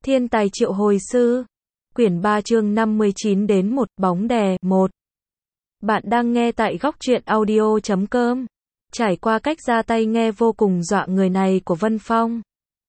Thiên tài triệu hồi sư. Quyển 3 chương 59 đến 1, bóng đè, 1. Bạn đang nghe tại góc truyện audio.com. Trải qua cách ra tay nghe vô cùng dọa người này của Vân Phong.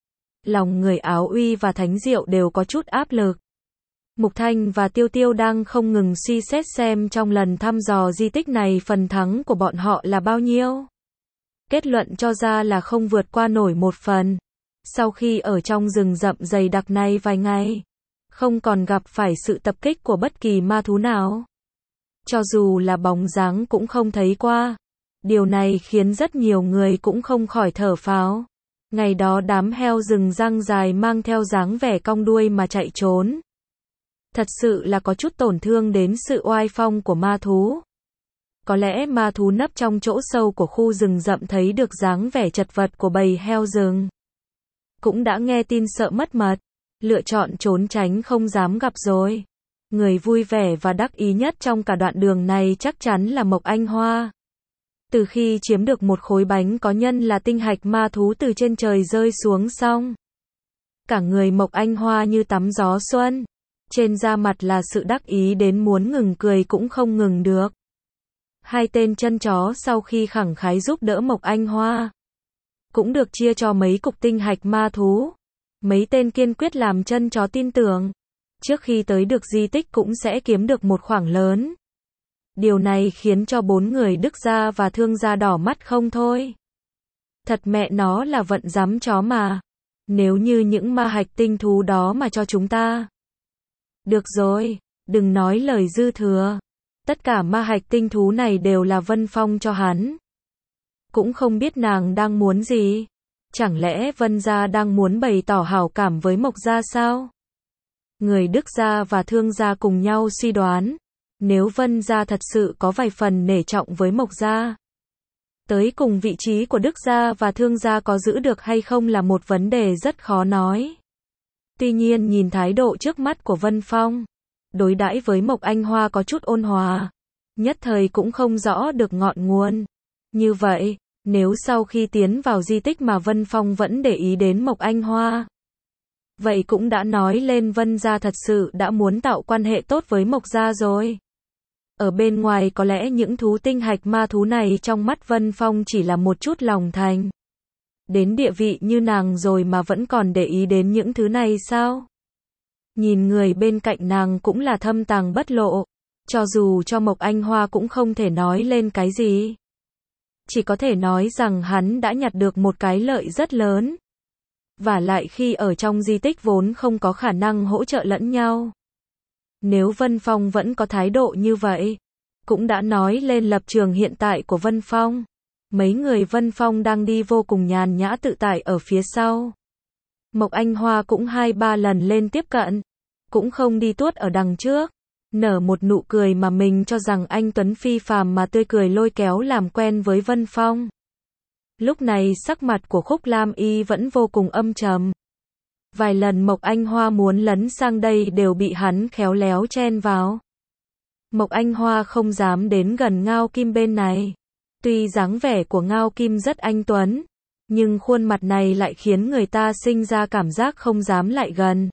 Lòng người Áo Uy và Thánh Diệu đều có chút áp lực. Mục Thanh và Tiêu Tiêu đang không ngừng suy xét xem trong lần thăm dò di tích này phần thắng của bọn họ là bao nhiêu. Kết luận cho ra là không vượt qua nổi 1 phần. Sau khi ở trong rừng rậm dày đặc này vài ngày, không còn gặp phải sự tập kích của bất kỳ ma thú nào. Cho dù là bóng dáng cũng không thấy qua. Điều này khiến rất nhiều người cũng không khỏi thở phào. Ngày đó đám heo rừng răng dài mang theo dáng vẻ cong đuôi mà chạy trốn. Thật sự là có chút tổn thương đến sự oai phong của ma thú. Có lẽ ma thú nấp trong chỗ sâu của khu rừng rậm thấy được dáng vẻ chật vật của bầy heo rừng. Cũng đã nghe tin sợ mất mật, lựa chọn trốn tránh không dám gặp rồi. Người vui vẻ và đắc ý nhất trong cả đoạn đường này chắc chắn là Mộc Anh Hoa. Từ khi chiếm được một khối bánh có nhân là tinh hạch ma thú từ trên trời rơi xuống xong, cả người Mộc Anh Hoa như tắm gió xuân. Trên da mặt là sự đắc ý đến muốn ngừng cười cũng không ngừng được. Hai tên chân chó sau khi khẳng khái giúp đỡ Mộc Anh Hoa, cũng được chia cho mấy cục tinh hạch ma thú. Mấy tên kiên quyết làm chân chó tin tưởng, trước khi tới được di tích cũng sẽ kiếm được một khoản lớn. Điều này khiến cho 4 người Đức gia và Thương gia đỏ mắt không thôi. Thật mẹ nó là vận dám chó mà. Nếu như những ma hạch tinh thú đó mà cho chúng ta. Được rồi, đừng nói lời dư thừa. Tất cả ma hạch tinh thú này đều là Vân Phong cho hắn. Cũng không biết nàng đang muốn gì. Chẳng lẽ Vân gia đang muốn bày tỏ hảo cảm với Mộc gia sao? Người Đức gia và Thương gia cùng nhau suy đoán. Nếu Vân gia thật sự có vài phần nể trọng với Mộc gia, tới cùng vị trí của Đức gia và Thương gia có giữ được hay không là một vấn đề rất khó nói. Tuy nhiên nhìn thái độ trước mắt của Vân Phong, đối đãi với Mộc Anh Hoa có chút ôn hòa, nhất thời cũng không rõ được ngọn nguồn. Như vậy, nếu sau khi tiến vào di tích mà Vân Phong vẫn để ý đến Mộc Anh Hoa, vậy cũng đã nói lên Vân gia thật sự đã muốn tạo quan hệ tốt với Mộc gia rồi. Ở bên ngoài có lẽ những thú tinh hạch ma thú này trong mắt Vân Phong chỉ là một chút lòng thành. Đến địa vị như nàng rồi mà vẫn còn để ý đến những thứ này sao? Nhìn người bên cạnh nàng cũng là thâm tàng bất lộ. Cho dù cho Mộc Anh Hoa cũng không thể nói lên cái gì. Chỉ có thể nói rằng hắn đã nhặt được một cái lợi rất lớn. Và lại khi ở trong di tích vốn không có khả năng hỗ trợ lẫn nhau. Nếu Vân Phong vẫn có thái độ như vậy, cũng đã nói lên lập trường hiện tại của Vân Phong. Mấy người Vân Phong đang đi vô cùng nhàn nhã tự tại ở phía sau. Mộc Anh Hoa cũng 2-3 lần lên tiếp cận, cũng không đi tuốt ở đằng trước. Nở một nụ cười mà mình cho rằng anh tuấn phi phàm mà tươi cười lôi kéo làm quen với Vân Phong. Lúc này sắc mặt của Khúc Lam Y vẫn vô cùng âm trầm. Vài lần Mộc Anh Hoa muốn lấn sang đây đều bị hắn khéo léo chen vào. Mộc Anh Hoa không dám đến gần Ngao Kim bên này. Tuy dáng vẻ của Ngao Kim rất anh tuấn, nhưng khuôn mặt này lại khiến người ta sinh ra cảm giác không dám lại gần.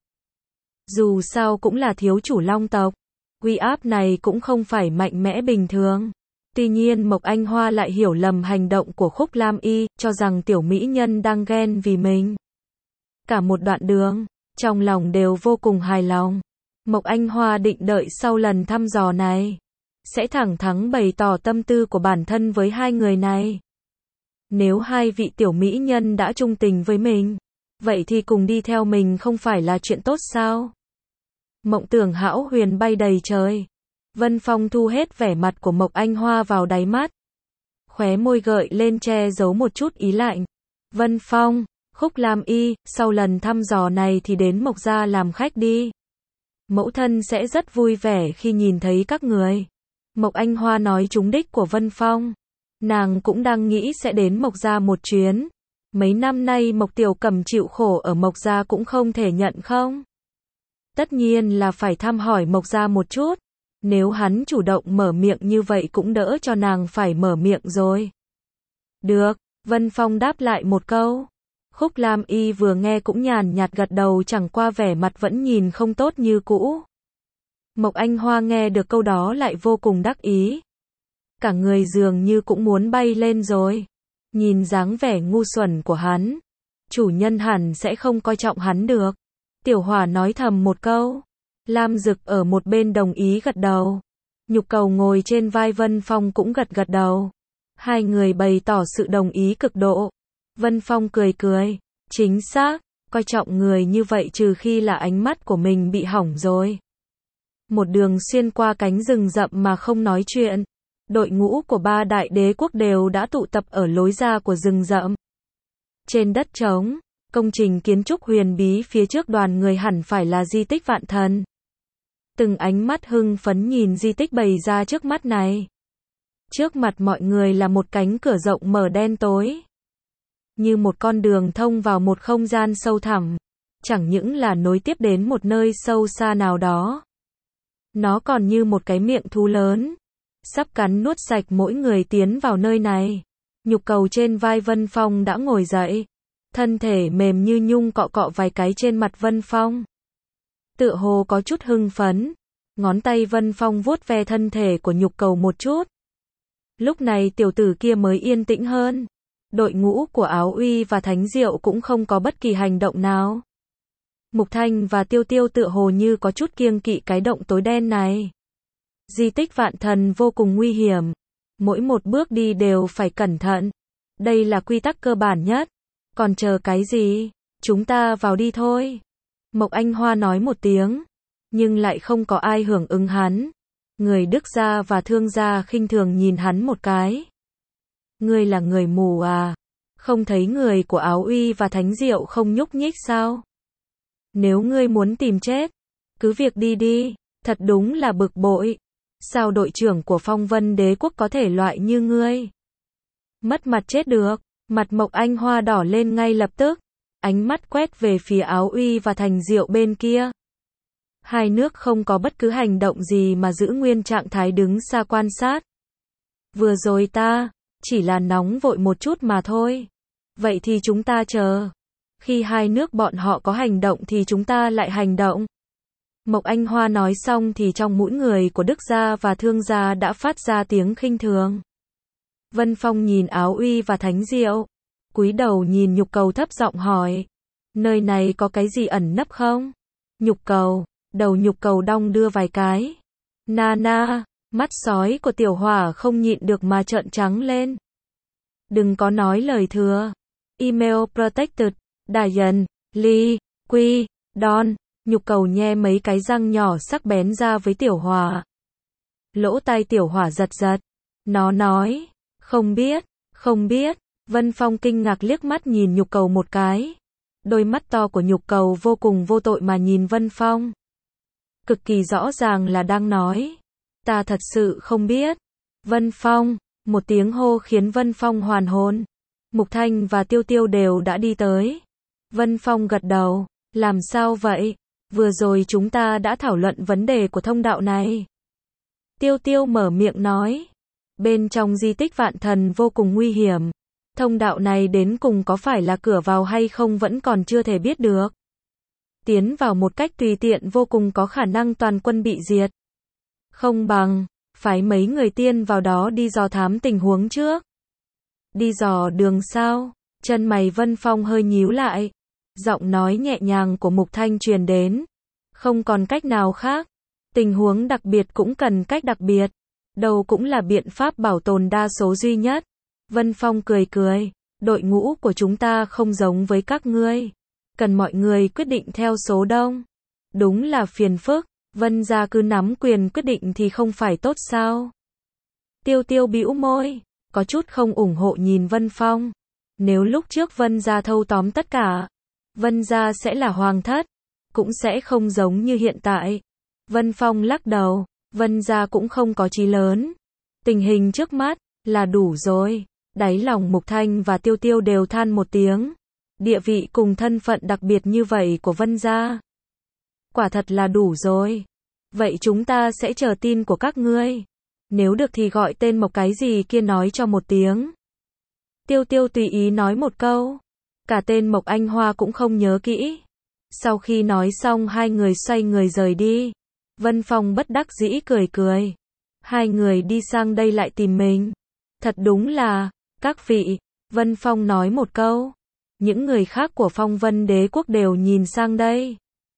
Dù sao cũng là thiếu chủ Long tộc, uy áp này cũng không phải mạnh mẽ bình thường. Tuy nhiên Mộc Anh Hoa lại hiểu lầm hành động của Khúc Lam Y, cho rằng tiểu mỹ nhân đang ghen vì mình. Cả một đoạn đường, trong lòng đều vô cùng hài lòng. Mộc Anh Hoa định đợi sau lần thăm dò này, sẽ thẳng thắn bày tỏ tâm tư của bản thân với hai người này. Nếu hai vị tiểu mỹ nhân đã trung tình với mình, vậy thì cùng đi theo mình không phải là chuyện tốt sao? Mộng tưởng hão huyền bay đầy trời. Vân Phong thu hết vẻ mặt của Mộc Anh Hoa vào đáy mắt. Khóe môi gợi lên che giấu một chút ý lạnh. Vân Phong, Khúc Lam Y, sau lần thăm dò này thì đến Mộc gia làm khách đi. Mẫu thân sẽ rất vui vẻ khi nhìn thấy các người. Mộc Anh Hoa nói trúng đích của Vân Phong. Nàng cũng đang nghĩ sẽ đến Mộc gia một chuyến. Mấy năm nay Mộc Tiểu Cẩm chịu khổ ở Mộc gia cũng không thể nhận không? Tất nhiên là phải thăm hỏi Mộc gia một chút. Nếu hắn chủ động mở miệng như vậy cũng đỡ cho nàng phải mở miệng rồi. Được, Vân Phong đáp lại một câu. Khúc Lam Y vừa nghe cũng nhàn nhạt gật đầu, chẳng qua vẻ mặt vẫn nhìn không tốt như cũ. Mộc Anh Hoa nghe được câu đó lại vô cùng đắc ý. Cả người dường như cũng muốn bay lên rồi. Nhìn dáng vẻ ngu xuẩn của hắn, chủ nhân hẳn sẽ không coi trọng hắn được. Tiểu Hỏa nói thầm một câu. Lam Dực ở một bên đồng ý gật đầu. Nhục Cầu ngồi trên vai Vân Phong cũng gật gật đầu. Hai người bày tỏ sự đồng ý cực độ. Vân Phong cười cười. Chính xác, coi trọng người như vậy trừ khi là ánh mắt của mình bị hỏng rồi. Một đường xuyên qua cánh rừng rậm mà không nói chuyện. Đội ngũ của ba đại đế quốc đều đã tụ tập ở lối ra của rừng rậm. Trên đất trống, công trình kiến trúc huyền bí phía trước đoàn người hẳn phải là di tích Vạn Thần. Từng ánh mắt hưng phấn nhìn di tích bày ra trước mắt này. Trước mặt mọi người là một cánh cửa rộng mở đen tối. Như một con đường thông vào một không gian sâu thẳm. Chẳng những là nối tiếp đến một nơi sâu xa nào đó. Nó còn như một cái miệng thú lớn. Sắp cắn nuốt sạch mỗi người tiến vào nơi này. Nhục Cầu trên vai Vân Phong đã ngồi dậy. Thân thể mềm như nhung cọ cọ vài cái trên mặt Vân Phong. Tựa hồ có chút hưng phấn. Ngón tay Vân Phong vuốt ve thân thể của Nhục Cầu một chút. Lúc này tiểu tử kia mới yên tĩnh hơn. Đội ngũ của Áo Uy và Thánh Diệu cũng không có bất kỳ hành động nào. Mục Thanh và Tiêu Tiêu tựa hồ như có chút kiêng kỵ cái động tối đen này. Di tích Vạn Thần vô cùng nguy hiểm. Mỗi một bước đi đều phải cẩn thận. Đây là quy tắc cơ bản nhất. Còn chờ cái gì? Chúng ta vào đi thôi. Mộc Anh Hoa nói một tiếng. Nhưng lại không có ai hưởng ứng hắn. Người Đức gia và Thương gia khinh thường nhìn hắn một cái. Ngươi là người mù à? Không thấy người của Áo Uy và Thánh Diệu không nhúc nhích sao? Nếu ngươi muốn tìm chết, cứ việc đi đi. Thật đúng là bực bội. Sao đội trưởng của Phong Vân Đế quốc có thể loại như ngươi? Mất mặt chết được. Mặt Mộc Anh Hoa đỏ lên ngay lập tức. Ánh mắt quét về phía Áo Uy và Thành Diệu bên kia. Hai nước không có bất cứ hành động gì mà giữ nguyên trạng thái đứng xa quan sát. Vừa rồi ta chỉ là nóng vội một chút mà thôi. Vậy thì chúng ta chờ. Khi hai nước bọn họ có hành động thì chúng ta lại hành động. Mộc Anh Hoa nói xong thì trong mũi người của Đức gia và Thương gia đã phát ra tiếng khinh thường. Vân Phong nhìn Áo Uy và Thánh Diệu. Cúi đầu nhìn Nhục Cầu thấp giọng hỏi. Nơi này có cái gì ẩn nấp không? Nhục Cầu. Đầu Nhục Cầu đong đưa vài cái. Na, mắt sói của Tiểu Hỏa không nhịn được mà trợn trắng lên. Đừng có nói lời thừa. Email protected. Diane, Lee, Quy, Don. Nhục Cầu nhe mấy cái răng nhỏ sắc bén ra với Tiểu Hỏa. Lỗ tai Tiểu Hỏa giật giật. Nó nói. Không biết. Vân Phong kinh ngạc liếc mắt nhìn Nhục Cầu một cái. Đôi mắt to của Nhục Cầu vô cùng vô tội mà nhìn Vân Phong. Cực kỳ rõ ràng là đang nói. Ta thật sự không biết. Vân Phong. Một tiếng hô khiến Vân Phong hoàn hồn. Mục Thanh và Tiêu Tiêu đều đã đi tới. Vân Phong gật đầu. Làm sao vậy? Vừa rồi chúng ta đã thảo luận vấn đề của thông đạo này. Tiêu Tiêu mở miệng nói. Bên trong di tích Vạn Thần vô cùng nguy hiểm. Thông đạo này đến cùng có phải là cửa vào hay không vẫn còn chưa thể biết được. Tiến vào một cách tùy tiện vô cùng có khả năng toàn quân bị diệt. Không bằng phái mấy người tiên vào đó đi dò thám tình huống trước. Đi dò đường sao? Chân mày Vân Phong hơi nhíu lại. Giọng nói nhẹ nhàng của Mục Thanh truyền đến. Không còn cách nào khác. Tình huống đặc biệt cũng cần cách đặc biệt. Đâu cũng là biện pháp bảo tồn đa số duy nhất. Vân Phong cười cười. Đội ngũ của chúng ta không giống với các ngươi. Cần mọi người quyết định theo số đông. Đúng là phiền phức. Vân gia cứ nắm quyền quyết định thì không phải tốt sao? Tiêu Tiêu bĩu môi. Có chút không ủng hộ nhìn Vân Phong. Nếu lúc trước Vân gia thâu tóm tất cả, Vân gia sẽ là hoàng thất. Cũng sẽ không giống như hiện tại. Vân Phong lắc đầu. Vân gia cũng không có chí lớn. Tình hình trước mắt là đủ rồi. Đáy lòng Mục Thanh và Tiêu Tiêu đều than một tiếng. Địa vị cùng thân phận đặc biệt như vậy của Vân gia. Quả thật là đủ rồi. Vậy chúng ta sẽ chờ tin của các ngươi. Nếu được thì gọi tên Mộc cái gì kia nói cho một tiếng. Tiêu Tiêu tùy ý nói một câu. Cả tên Mộc Anh Hoa cũng không nhớ kỹ. Sau khi nói xong hai người xoay người rời đi. Vân Phong bất đắc dĩ cười cười. Hai người đi sang đây lại tìm mình. Thật đúng là, các vị, Vân Phong nói một câu. Những người khác của Phong Vân Đế quốc đều nhìn sang đây.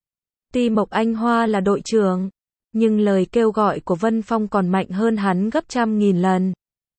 Tuy Mộc Anh Hoa là đội trưởng, nhưng lời kêu gọi của Vân Phong còn mạnh hơn hắn gấp trăm nghìn lần.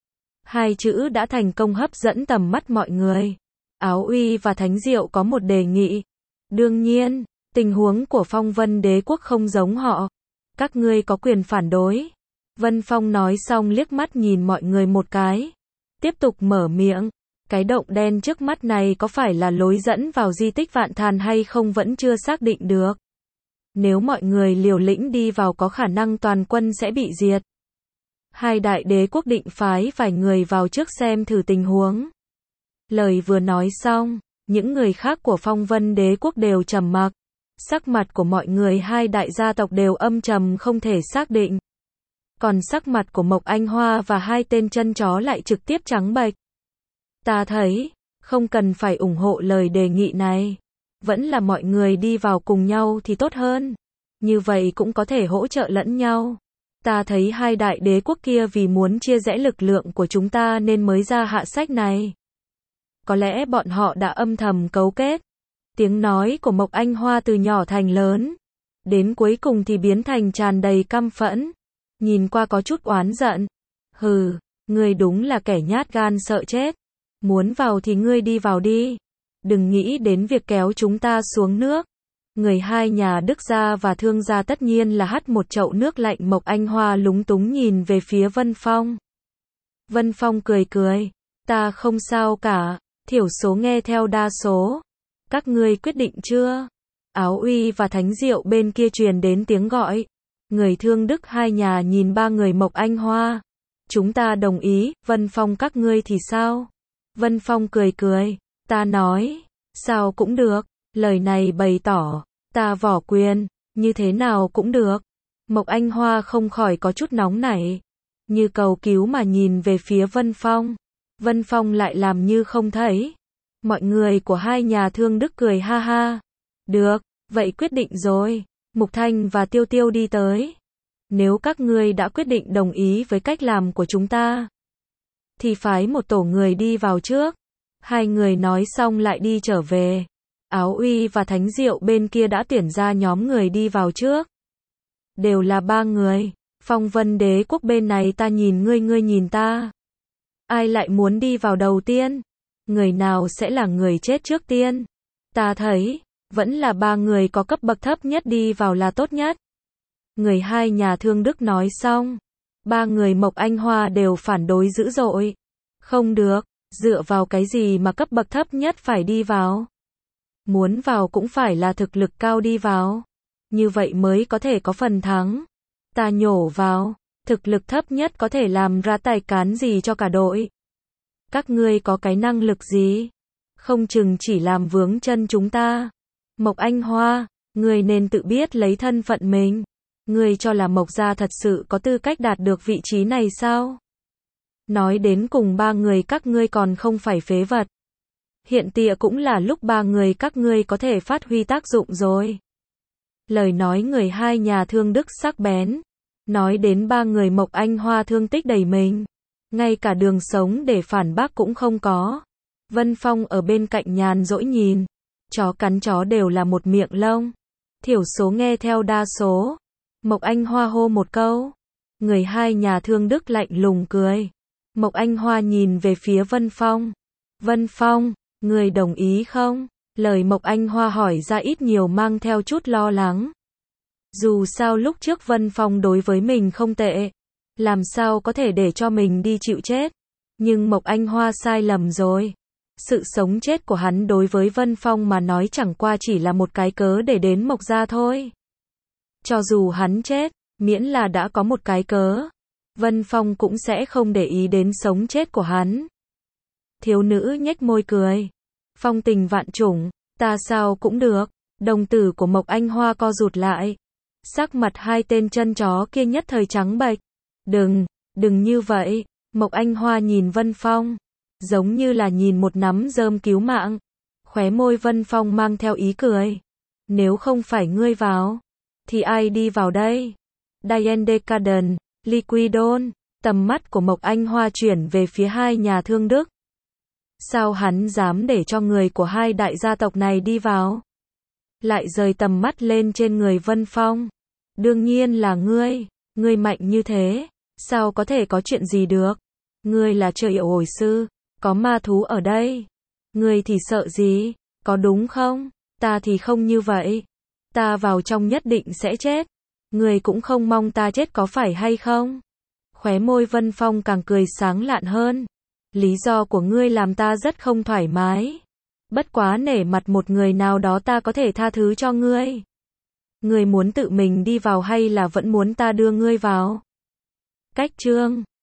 Hai chữ đã thành công hấp dẫn tầm mắt mọi người. Áo Uy và Thánh Diệu có một đề nghị. Đương nhiên, tình huống của Phong Vân Đế quốc không giống họ. Các ngươi có quyền phản đối. Vân Phong nói xong liếc mắt nhìn mọi người một cái. Tiếp tục mở miệng. Cái động đen trước mắt này có phải là lối dẫn vào di tích Vạn Thàn hay không vẫn chưa xác định được. Nếu mọi người liều lĩnh đi vào có khả năng toàn quân sẽ bị diệt. Hai đại đế quốc định phái vài người vào trước xem thử tình huống. Lời vừa nói xong, những người khác của Phong Vân Đế quốc đều trầm mặc. Sắc mặt của mọi người hai đại gia tộc đều âm trầm không thể xác định. Còn sắc mặt của Mộc Anh Hoa và hai tên chân chó lại trực tiếp trắng bệch. Ta thấy, không cần phải ủng hộ lời đề nghị này. Vẫn là mọi người đi vào cùng nhau thì tốt hơn. Như vậy cũng có thể hỗ trợ lẫn nhau. Ta thấy hai đại đế quốc kia vì muốn chia rẽ lực lượng của chúng ta nên mới ra hạ sách này. Có lẽ bọn họ đã âm thầm cấu kết. Tiếng nói của Mộc Anh Hoa từ nhỏ thành lớn. Đến cuối cùng thì biến thành tràn đầy căm phẫn. Nhìn qua có chút oán giận. Hừ, ngươi đúng là kẻ nhát gan sợ chết. Muốn vào thì ngươi đi vào đi. Đừng nghĩ đến việc kéo chúng ta xuống nước. Người hai nhà Đức gia và Thương gia tất nhiên là hắt một chậu nước lạnh. Mộc Anh Hoa lúng túng nhìn về phía Vân Phong. Vân Phong cười cười. Ta không sao cả. Thiểu số nghe theo đa số. Các ngươi quyết định chưa? Áo Uy và Thánh Diệu bên kia truyền đến tiếng gọi. Người Thương Đức hai nhà nhìn ba người Mộc Anh Hoa. Chúng ta đồng ý. Vân Phong các ngươi thì sao? Vân Phong cười cười. Ta nói. Sao cũng được. Lời này bày tỏ. Ta vỏ quyền. Như thế nào cũng được. Mộc Anh Hoa không khỏi có chút nóng nảy. Như cầu cứu mà nhìn về phía Vân Phong. Vân Phong lại làm như không thấy. Mọi người của hai nhà Thương Đức cười ha ha. Được, vậy quyết định rồi. Mục Thanh và Tiêu Tiêu đi tới. Nếu các ngươi đã quyết định đồng ý với cách làm của chúng ta, thì phái một tổ người đi vào trước. Hai người nói xong lại đi trở về. Áo Uy và Thánh Diệu bên kia đã tuyển ra nhóm người đi vào trước. Đều là ba người. Phong Vân Đế quốc bên này ta nhìn ngươi, ngươi nhìn ta. Ai lại muốn đi vào đầu tiên? Người nào sẽ là người chết trước tiên? Ta thấy, vẫn là ba người có cấp bậc thấp nhất đi vào là tốt nhất. Người hai nhà Thương Đức nói xong. Ba người Mộc Anh Hoa đều phản đối dữ dội. Không được, dựa vào cái gì mà cấp bậc thấp nhất phải đi vào? Muốn vào cũng phải là thực lực cao đi vào. Như vậy mới có thể có phần thắng. Ta nhổ vào, thực lực thấp nhất có thể làm ra tài cán gì cho cả đội. Các ngươi có cái năng lực gì? Không chừng chỉ làm vướng chân chúng ta. Mộc Anh Hoa, ngươi nên tự biết lấy thân phận mình. Ngươi cho là Mộc gia thật sự có tư cách đạt được vị trí này sao? Nói đến cùng ba người các ngươi còn không phải phế vật. Hiện tại cũng là lúc ba người các ngươi có thể phát huy tác dụng rồi. Lời nói người hai nhà Thương Đức sắc bén. Nói đến ba người Mộc Anh Hoa thương tích đầy mình. Ngay cả đường sống để phản bác cũng không có. Vân Phong ở bên cạnh nhàn rỗi nhìn. Chó cắn chó đều là một miệng lông. Thiểu số nghe theo đa số. Mộc Anh Hoa hô một câu. Người hai nhà Thương Đức lạnh lùng cười. Mộc Anh Hoa nhìn về phía Vân Phong. Vân Phong, người đồng ý không? Lời Mộc Anh Hoa hỏi ra ít nhiều mang theo chút lo lắng. Dù sao lúc trước Vân Phong đối với mình không tệ. Làm sao có thể để cho mình đi chịu chết. Nhưng Mộc Anh Hoa sai lầm rồi. Sự sống chết của hắn đối với Vân Phong mà nói chẳng qua chỉ là một cái cớ để đến Mộc gia thôi. Cho dù hắn chết, miễn là đã có một cái cớ, Vân Phong cũng sẽ không để ý đến sống chết của hắn. Thiếu nữ nhếch môi cười. Phong tình vạn chủng, ta sao cũng được. Đồng tử của Mộc Anh Hoa co rụt lại. Sắc mặt hai tên chân chó kia nhất thời trắng bệch. Đừng như vậy. Mộc Anh Hoa nhìn Vân Phong, giống như là nhìn một nắm rơm cứu mạng. Khóe môi Vân Phong mang theo ý cười. Nếu không phải ngươi vào, thì ai đi vào đây? Diane Decadent, Liquidon, tầm mắt của Mộc Anh Hoa chuyển về phía hai nhà thương Đức. Sao hắn dám để cho người của hai đại gia tộc này đi vào? Lại rời tầm mắt lên trên người Vân Phong. Đương nhiên là ngươi mạnh như thế, sao có thể có chuyện gì được? Ngươi là trời yêu hồi sư, có ma thú ở đây. Ngươi thì sợ gì, có đúng không? Ta thì không như vậy. Ta vào trong nhất định sẽ chết. Ngươi cũng không mong ta chết có phải hay không? Khóe môi Vân Phong càng cười sáng lạn hơn. Lý do của ngươi làm ta rất không thoải mái. Bất quá nể mặt một người nào đó ta có thể tha thứ cho ngươi. Ngươi muốn tự mình đi vào hay là vẫn muốn ta đưa ngươi vào? Cách chương